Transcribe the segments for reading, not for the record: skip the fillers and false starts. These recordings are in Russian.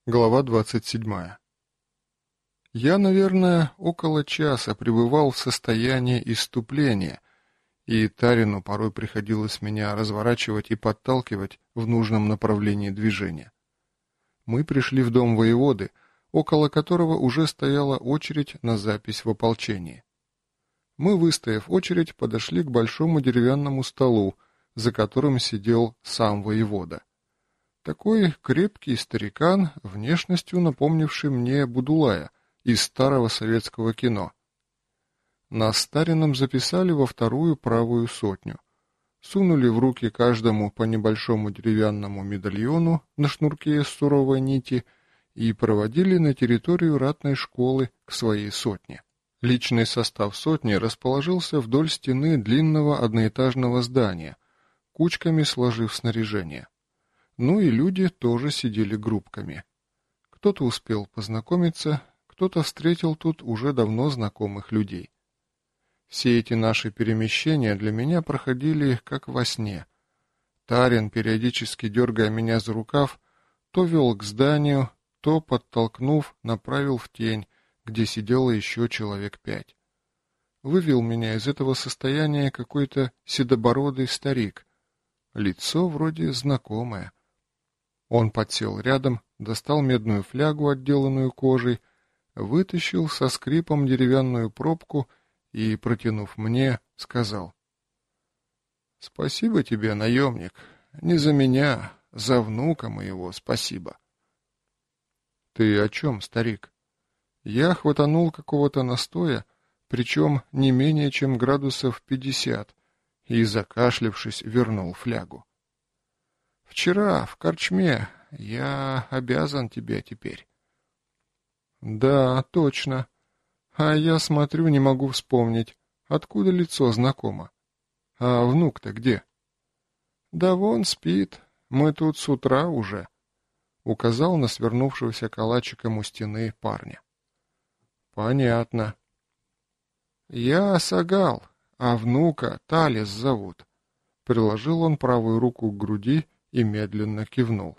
Глава 27. Я, наверное, около часа пребывал в состоянии исступления, и Тарину порой приходилось меня разворачивать и подталкивать в нужном направлении движения. Мы пришли в дом воеводы, около которого уже стояла очередь на запись в ополчении. Мы, выстояв очередь, подошли к большому деревянному столу, за которым сидел сам воевода. Такой крепкий старикан, внешностью напомнивший мне Будулая из старого советского кино. Нас с Тарином записали во вторую правую сотню. Сунули в руки каждому по небольшому деревянному медальону на шнурке из суровой нити и проводили на территорию ратной школы к своей сотне. Личный состав сотни расположился вдоль стены длинного одноэтажного здания, кучками сложив снаряжение. Ну и люди тоже сидели группками. Кто-то успел познакомиться, кто-то встретил тут уже давно знакомых людей. Все эти наши перемещения для меня проходили как во сне. Тарин, периодически дергая меня за рукав, то вел к зданию, то, подтолкнув, направил в тень, где сидело еще человек 5. Вывел меня из этого состояния какой-то седобородый старик. Лицо вроде знакомое. Он подсел рядом, достал медную флягу, отделанную кожей, вытащил со скрипом деревянную пробку и, протянув мне, сказал: «Спасибо тебе, наемник, не за меня, за внука моего спасибо». «Ты о чем, старик?» Я хватанул какого-то настоя, причем не менее чем градусов 50, и, закашлявшись, вернул флягу. «Вчера, в корчме, я обязан тебе теперь». «Да, точно. А я смотрю, не могу вспомнить, откуда лицо знакомо. А внук-то где?» «Да вон спит, мы тут с утра уже», — указал на свернувшегося калачиком у стены парня. «Понятно». «Я Сагал, а внука Талис зовут». Приложил он правую руку к груди и медленно кивнул.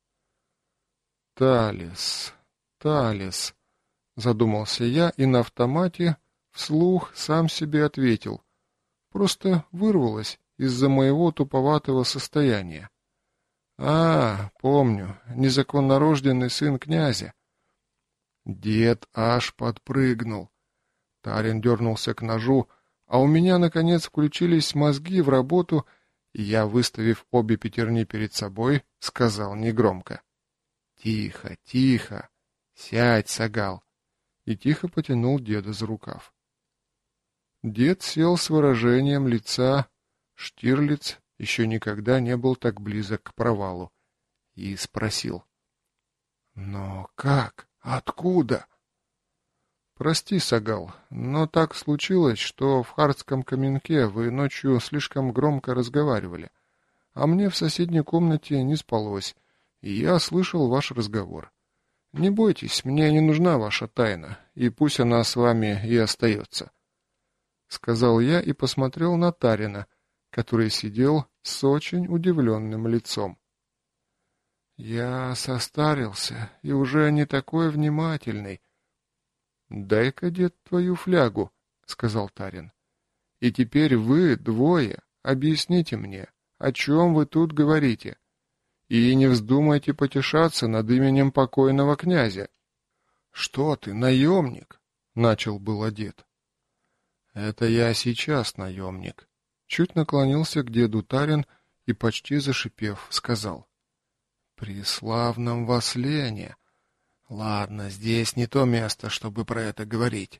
«Талис, Талис», — задумался я и на автомате вслух сам себе ответил. Просто вырвалось из-за моего туповатого состояния. «А, помню, незаконнорожденный сын князя». Дед аж подпрыгнул. Тарин дернулся к ножу, а у меня, наконец, включились мозги в работу, и я, выставив обе пятерни перед собой, сказал негромко: «Тихо, тихо, сядь, Сагал», и тихо потянул деда за рукав. Дед сел с выражением лица «Штирлиц еще никогда не был так близок к провалу», и спросил: «Но как? Откуда?» «Прости, Сагал, но так случилось, что в Хардском каменке вы ночью слишком громко разговаривали, а мне в соседней комнате не спалось, и я слышал ваш разговор. Не бойтесь, мне не нужна ваша тайна, и пусть она с вами и остается», — сказал я и посмотрел на Тарина, который сидел с очень удивленным лицом. «Я состарился и уже не такой внимательный». «Дай-ка, дед, твою флягу», — сказал Тарин. «И теперь вы, двое, объясните мне, о чем вы тут говорите, и не вздумайте потешаться над именем покойного князя». «Что ты, наемник?» — начал было дед. «Это я сейчас наемник», — чуть наклонился к деду Тарин и, почти зашипев, сказал: «При славном Васлене. Ладно, здесь не то место, чтобы про это говорить».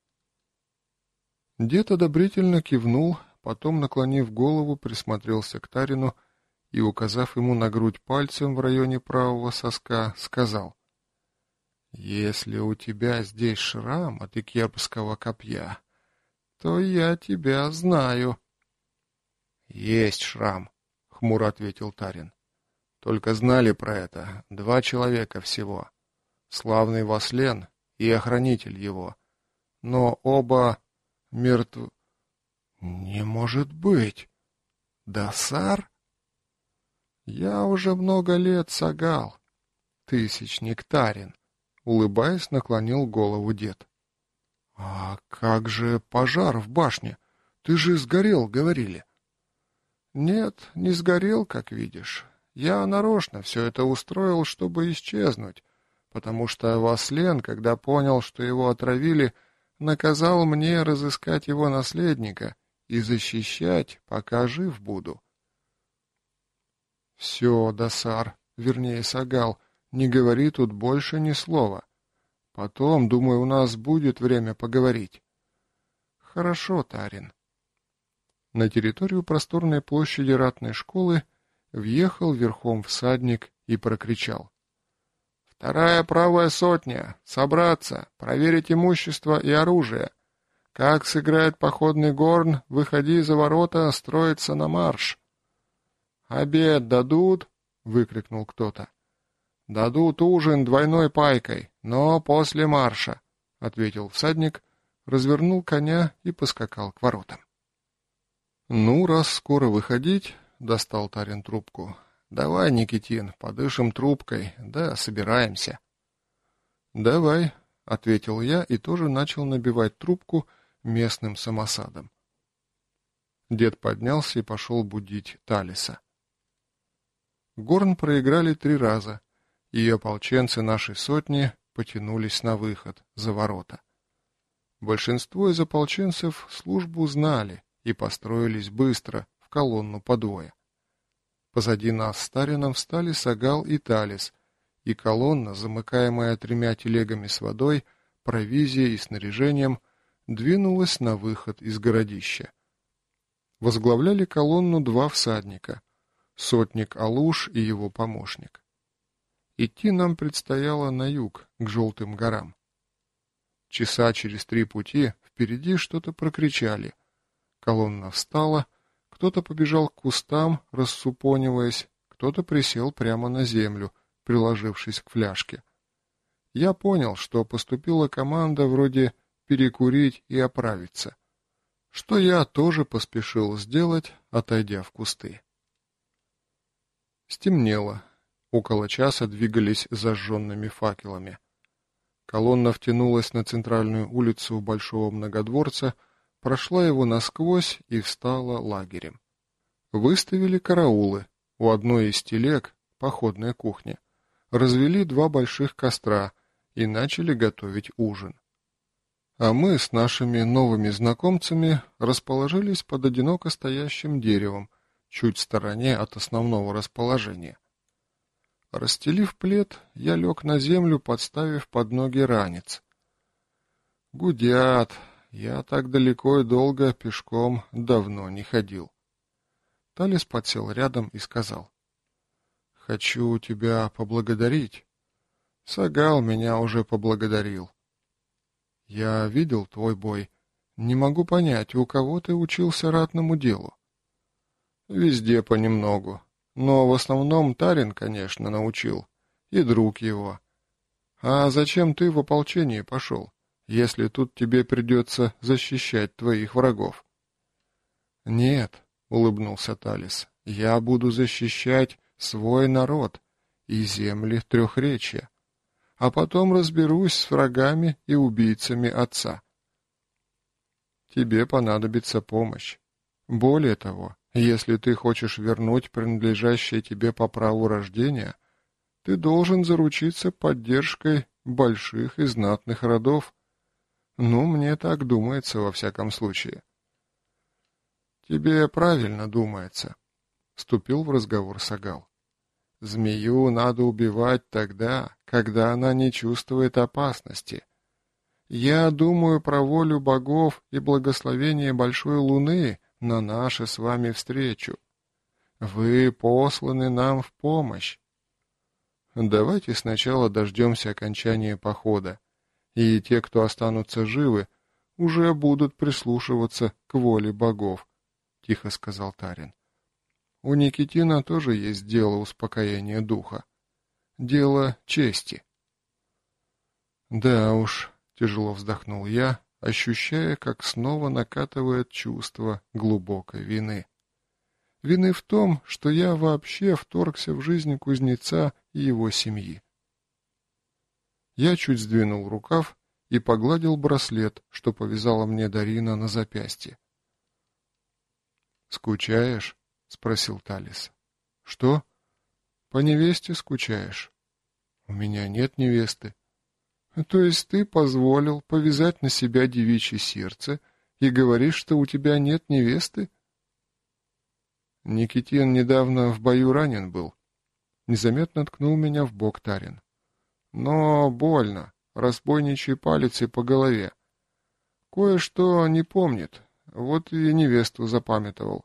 Дед одобрительно кивнул, потом, наклонив голову, присмотрелся к Тарину и, указав ему на грудь пальцем в районе правого соска, сказал: «Если у тебя здесь шрам от икербского копья, то я тебя знаю». «Есть шрам», — хмуро ответил Тарин. «Только знали про это 2 человека всего. Славный Васлен и охранитель его. Но оба мертвы». «Не может быть! Досар?» «Я уже много лет Сагал. Тысячник Тарин, улыбаясь, наклонил голову дед. А как же пожар в башне? Ты же сгорел, говорили. Нет, не сгорел, как видишь. Я нарочно все это устроил, чтобы исчезнуть, потому что Васлен, когда понял, что его отравили, наказал мне разыскать его наследника и защищать, пока жив буду. Все, Дасар, вернее Сагал, не говори тут больше ни слова. Потом, думаю, у нас будет время поговорить. Хорошо, Тарин. На территорию просторной площади ратной школы въехал верхом всадник и прокричал: «Вторая правая сотня! Собраться! Проверить имущество и оружие! Как сыграет походный горн, выходи за ворота, строиться на марш!» «Обед дадут?» — выкрикнул кто-то. «Дадут ужин двойной пайкой, но после марша», — ответил всадник, развернул коня и поскакал к воротам. «Ну, раз скоро выходить», — достал Тарин трубку, — «давай, Никитин, подышим трубкой, да собираемся». «Давай», — ответил я и тоже начал набивать трубку местным самосадом. Дед поднялся и пошел будить Талиса. Горн проиграли 3 раза, и ополченцы нашей сотни потянулись на выход, за ворота. Большинство из ополченцев службу знали и построились быстро, в колонну по двое. Позади нас с Тарином встали Сагал и Талис, и колонна, замыкаемая 3 телегами с водой, провизией и снаряжением, двинулась на выход из городища. Возглавляли колонну 2 всадника — сотник Алуш и его помощник. Идти нам предстояло на юг, к Желтым горам. Часа через 3 пути впереди что-то прокричали. Колонна встала, кто-то побежал к кустам, рассупониваясь, кто-то присел прямо на землю, приложившись к фляжке. Я понял, что поступила команда вроде «перекурить и оправиться», что я тоже поспешил сделать, отойдя в кусты. Стемнело. Около часа двигались зажженными факелами. Колонна втянулась на центральную улицу Большого Многодворца, прошла его насквозь и встала лагерем. Выставили караулы. У одной из телег, походная кухня, развели 2 больших костра и начали готовить ужин. А мы с нашими новыми знакомцами расположились под одиноко стоящим деревом, чуть в стороне от основного расположения. Расстелив плед, я лег на землю, подставив под ноги ранец. Гудят. Я так далеко и долго пешком давно не ходил. Талис подсел рядом и сказал: «Хочу тебя поблагодарить. Сагал меня уже поблагодарил. Я видел твой бой. Не могу понять, у кого ты учился ратному делу?» «Везде понемногу. Но в основном Тарин, конечно, научил. И друг его. А зачем ты в ополчение пошел, если тут тебе придется защищать твоих врагов?» «Нет», — улыбнулся Талис, — «я буду защищать свой народ и земли Трехречья, а потом разберусь с врагами и убийцами отца». «Тебе понадобится помощь. Более того, если ты хочешь вернуть принадлежащее тебе по праву рождения, ты должен заручиться поддержкой больших и знатных родов. Ну, мне так думается, во всяком случае». «Тебе правильно думается», — вступил в разговор Сагал. «Змею надо убивать тогда, когда она не чувствует опасности. Я думаю про волю богов и благословение Большой Луны на нашу с вами встречу. Вы посланы нам в помощь. Давайте сначала дождемся окончания похода, и те, кто останутся живы, уже будут прислушиваться к воле богов», — тихо сказал Тарин. «У Никитина тоже есть дело успокоения духа. Дело чести». «Да уж», — тяжело вздохнул я, ощущая, как снова накатывает чувство глубокой вины. Вины в том, что я вообще вторгся в жизнь кузнеца и его семьи. Я чуть сдвинул рукав и погладил браслет, что повязала мне Дарина на запястье. «Скучаешь?» — спросил Талис. «Что?» «По невесте скучаешь?» «У меня нет невесты». «То есть ты позволил повязать на себя девичье сердце и говоришь, что у тебя нет невесты?» Никитин недавно в бою ранен был. Незаметно ткнул меня в бок Тарин. Но больно, разбойничьей палицей по голове. Кое-что не помнит, вот и невесту запамятовал.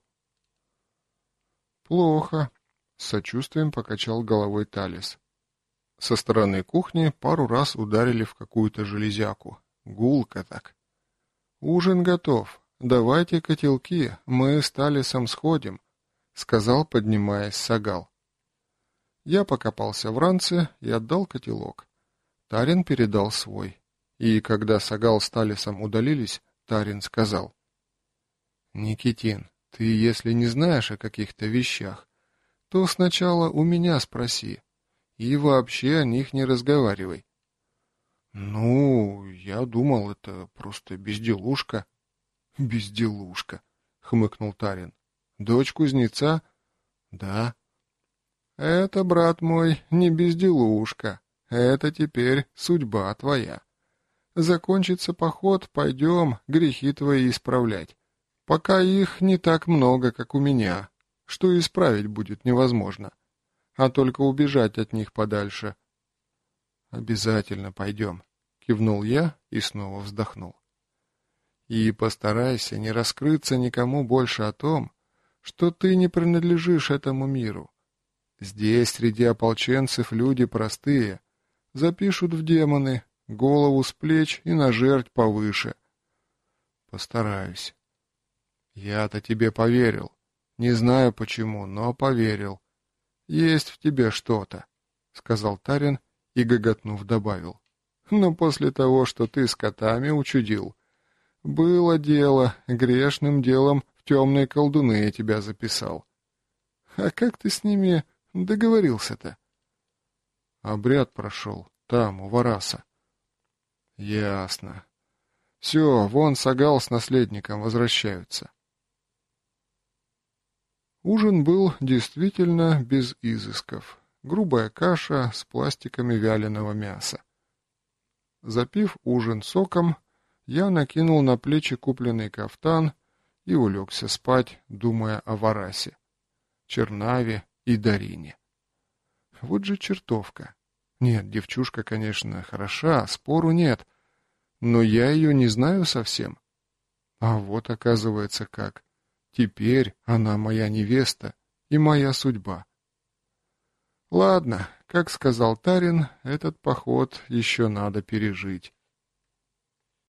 Плохо, с сочувствием покачал головой Талис. Со стороны кухни пару раз ударили в какую-то железяку. Гулко так. «Ужин готов. Давайте котелки, мы с Талисом сходим», — сказал, поднимаясь Сагал. Я покопался в ранце и отдал котелок. Тарин передал свой. И когда Сагал с Талисом удалились, Тарин сказал: «Никитин, ты, если не знаешь о каких-то вещах, то сначала у меня спроси. И вообще о них не разговаривай». «Ну, я думал, это просто безделушка». «Безделушка», — хмыкнул Тарин. «Дочь кузнеца?» «Да». «Это, брат мой, не безделушка. Это теперь судьба твоя. Закончится поход, пойдем грехи твои исправлять. Пока их не так много, как у меня, что исправить будет невозможно. А только убежать от них подальше». «Обязательно пойдем», — кивнул я и снова вздохнул. «И постарайся не раскрыться никому больше о том, что ты не принадлежишь этому миру. Здесь среди ополченцев люди простые, запишут в демоны, голову с плеч и на жерть повыше». «Постараюсь». «Я-то тебе поверил. Не знаю почему, но поверил. Есть в тебе что-то», — сказал Тарин и, гоготнув, добавил. «Но после того, что ты с котами учудил, было дело, грешным делом в темные колдуны я тебя записал. А как ты с ними договорился-то?» «Обряд прошел, там, у Вараса». «Ясно. Все, вон Сагал с наследником возвращаются». Ужин был действительно без изысков. Грубая каша с пластиками вяленого мяса. Запив ужин соком, я накинул на плечи купленный кафтан и улегся спать, думая о Варасе, Чернаве и Дарине. Вот же чертовка. Нет, девчушка, конечно, хороша, спору нет, но я ее не знаю совсем. А вот оказывается как. Теперь она моя невеста и моя судьба. Ладно, как сказал Тарин, этот поход еще надо пережить.